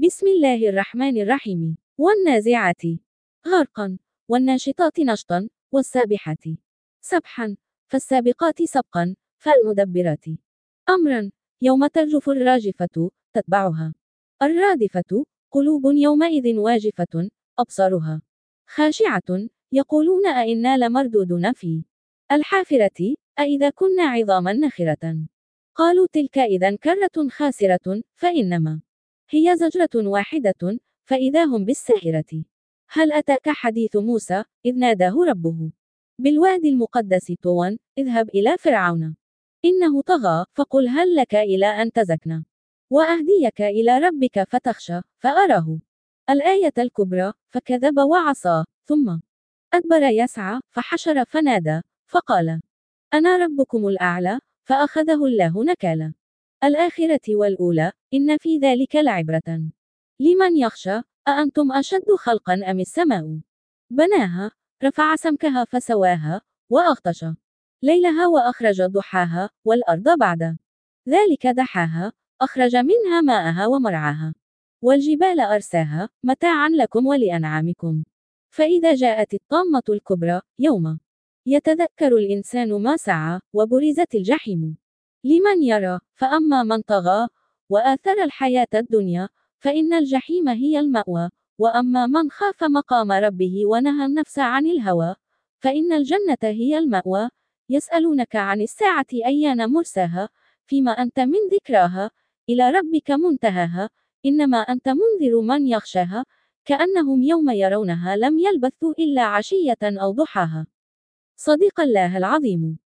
بسم الله الرحمن الرحيم. والنازعات غرقا، والناشطات نشطا، والسابحات سبحا، فالسابقات سبقا، فالمدبرات أمرا. يوم ترجف الراجفة تتبعها الرادفة، قلوب يومئذ واجفة، أبصارها خاشعة، يقولون أئنا لمردودون في الحافرة أئذا كنا عظاما نخرة. قالوا تلك إذا كرة خاسرة، فإنما هي زجرة واحدة، فإذا هم بالساهرة. هل أتاك حديث موسى إذ ناداه ربه بالوادي المقدس طوى اذهب إلى فرعون إنه طغى فقل هل لك إلى أن تزكى وأهديك إلى ربك فتخشى فأراه الآية الكبرى فكذب وعصى ثم أدبر يسعى فحشر فنادى فقال أنا ربكم الأعلى فأخذه الله نكال الآخرة والأولى إن في ذلك لعبرة لمن يخشى. أأنتم أشد خلقا أم السماء بناها رفع سمكها فسواها وأغطش ليلها وأخرج ضحاها والأرض بعد ذلك دحاها أخرج منها ماءها ومرعاها والجبال أرساها متاعا لكم ولأنعامكم. فإذا جاءت الطامة الكبرى يوم يتذكر الإنسان ما سعى وبرزت الجحيم لمن يرى فأما من طغى وآثر الحياة الدنيا فإن الجحيم هي المأوى وأما من خاف مقام ربه ونهى النفس عن الهوى فإن الجنة هي المأوى. يسألونك عن الساعة أيان مرساها فيما أنت من ذكراها إلى ربك منتهاها إنما أنت منذر من يخشاها كأنهم يوم يرونها لم يلبثوا إلا عشية أو ضحاها. صدق الله العظيم.